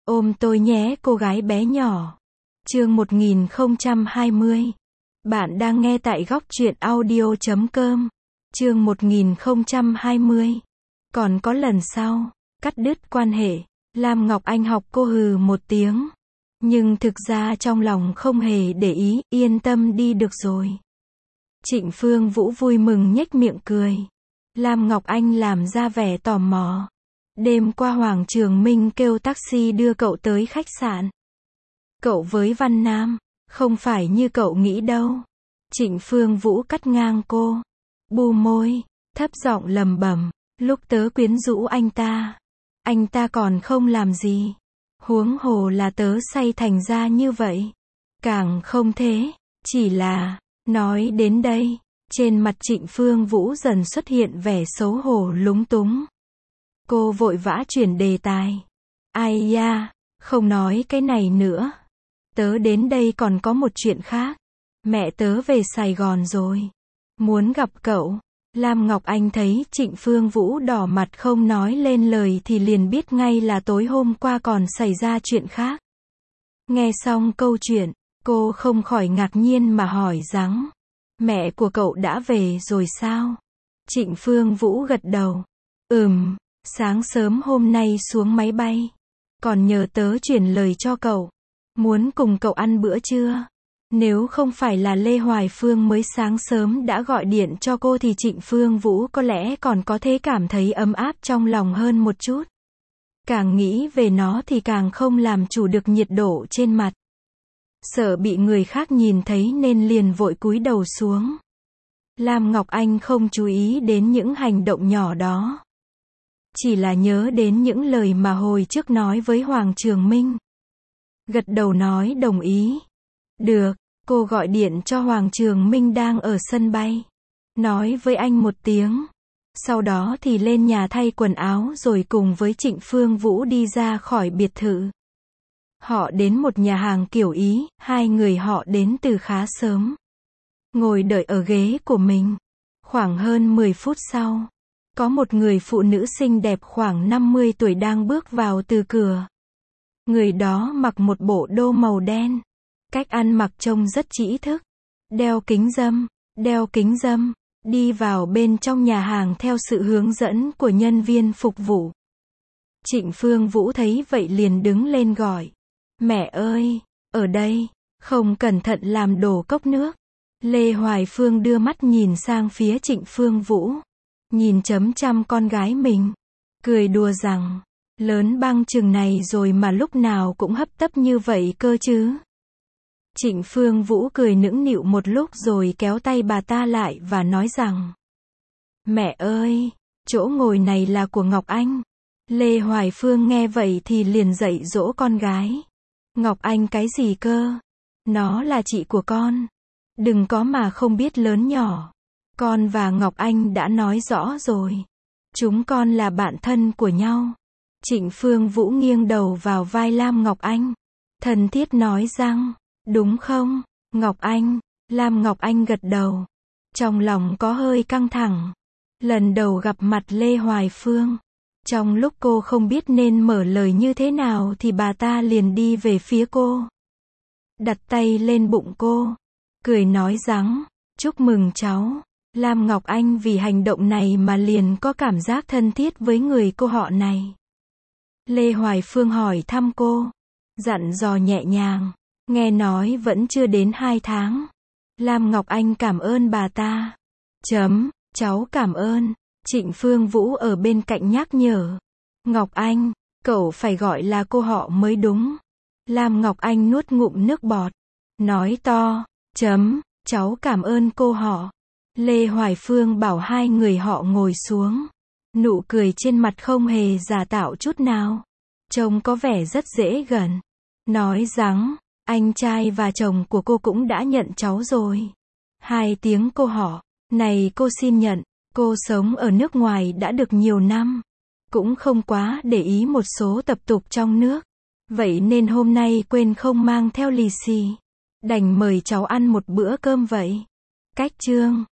Ôm tôi nhé cô gái bé nhỏ. Chương 1020. Bạn đang nghe tại góc truyện audio.com. Chương 1020. Còn có lần sau, cắt đứt quan hệ, Lam Ngọc Anh học cô hừ một tiếng. Nhưng thực ra trong lòng không hề để ý, yên tâm đi được rồi. Trịnh Phương Vũ vui mừng nhếch miệng cười. Lam Ngọc Anh làm ra vẻ tò mò. Đêm qua Hoàng Trường Minh kêu taxi đưa cậu tới khách sạn. Cậu với Văn Nam, không phải như cậu nghĩ đâu. Trịnh Phương Vũ cắt ngang cô. Bu môi, thấp giọng lầm bầm, lúc tớ quyến rũ anh ta còn không làm gì. Huống hồ là tớ say thành ra như vậy. Càng không thế, chỉ là, nói đến đây, trên mặt Trịnh Phương Vũ dần xuất hiện vẻ xấu hổ lúng túng. Cô vội vã chuyển đề tài. Ai da, không nói cái này nữa. Tớ đến đây còn có một chuyện khác. Mẹ tớ về Sài Gòn rồi. Muốn gặp cậu. Lam Ngọc Anh thấy Trịnh Phương Vũ đỏ mặt không nói lên lời thì liền biết ngay là tối hôm qua còn xảy ra chuyện khác. Nghe xong câu chuyện, cô không khỏi ngạc nhiên mà hỏi rằng, mẹ của cậu đã về rồi sao? Trịnh Phương Vũ gật đầu. Sáng sớm hôm nay xuống máy bay. Còn nhờ tớ chuyển lời cho cậu. Muốn cùng cậu ăn bữa trưa. Nếu không phải là Lê Hoài Phương mới sáng sớm đã gọi điện cho cô thì Trịnh Phương Vũ có lẽ còn có thể cảm thấy ấm áp trong lòng hơn một chút. Càng nghĩ về nó thì càng không làm chủ được nhiệt độ trên mặt. Sợ bị người khác nhìn thấy nên liền vội cúi đầu xuống. Lam Ngọc Anh không chú ý đến những hành động nhỏ đó. Chỉ là nhớ đến những lời mà hồi trước nói với Hoàng Trường Minh. Gật đầu nói đồng ý. Được, cô gọi điện cho Hoàng Trường Minh đang ở sân bay. Nói với anh một tiếng. Sau đó thì lên nhà thay quần áo rồi cùng với Trịnh Phương Vũ đi ra khỏi biệt thự. Họ đến một nhà hàng kiểu Ý, hai người họ đến từ khá sớm. Ngồi đợi ở ghế của mình. Khoảng hơn 10 phút sau. Có một người phụ nữ xinh đẹp khoảng 50 tuổi đang bước vào từ cửa. Người đó mặc một bộ đồ màu đen. Cách ăn mặc trông rất trĩ thức. Đeo kính râm, đi vào bên trong nhà hàng theo sự hướng dẫn của nhân viên phục vụ. Trịnh Phương Vũ thấy vậy liền đứng lên gọi. Mẹ ơi, ở đây, không cẩn thận làm đổ cốc nước. Lê Hoài Phương đưa mắt nhìn sang phía Trịnh Phương Vũ. Nhìn chấm chăm con gái mình. Cười đùa rằng, lớn băng chừng này rồi mà lúc nào cũng hấp tấp như vậy cơ chứ. Trịnh Phương Vũ cười nũng nịu một lúc rồi kéo tay bà ta lại và nói rằng, mẹ ơi, chỗ ngồi này là của Ngọc Anh. Lê Hoài Phương nghe vậy thì liền dạy dỗ con gái. Ngọc Anh cái gì cơ? Nó là chị của con. Đừng có mà không biết lớn nhỏ. Con và Ngọc Anh đã nói rõ rồi. Chúng con là bạn thân của nhau. Trịnh Phương Vũ nghiêng đầu vào vai Lam Ngọc Anh. Thân thiết nói rằng, đúng không, Ngọc Anh? Lam Ngọc Anh gật đầu. Trong lòng có hơi căng thẳng. Lần đầu gặp mặt Lê Hoài Phương. Trong lúc cô không biết nên mở lời như thế nào thì bà ta liền đi về phía cô. Đặt tay lên bụng cô. Cười nói rằng, chúc mừng cháu. Lam Ngọc Anh vì hành động này mà liền có cảm giác thân thiết với người cô họ này. Lê Hoài Phương hỏi thăm cô. Dặn dò nhẹ nhàng. Nghe nói vẫn chưa đến 2 tháng. Lam Ngọc Anh cảm ơn bà ta. Cháu cảm ơn. Trịnh Phương Vũ ở bên cạnh nhắc nhở. Ngọc Anh, cậu phải gọi là cô họ mới đúng. Lam Ngọc Anh nuốt ngụm nước bọt. Nói to. Cháu cảm ơn cô họ. Lê Hoài Phương bảo hai người họ ngồi xuống. Nụ cười trên mặt không hề giả tạo chút nào. Trông có vẻ rất dễ gần. Nói rằng, anh trai và chồng của cô cũng đã nhận cháu rồi. 2 tiếng cô họ. Này cô xin nhận, cô sống ở nước ngoài đã được nhiều năm. Cũng không quá để ý một số tập tục trong nước. Vậy nên hôm nay quên không mang theo lì xì. Đành mời cháu ăn một bữa cơm vậy. Cách chương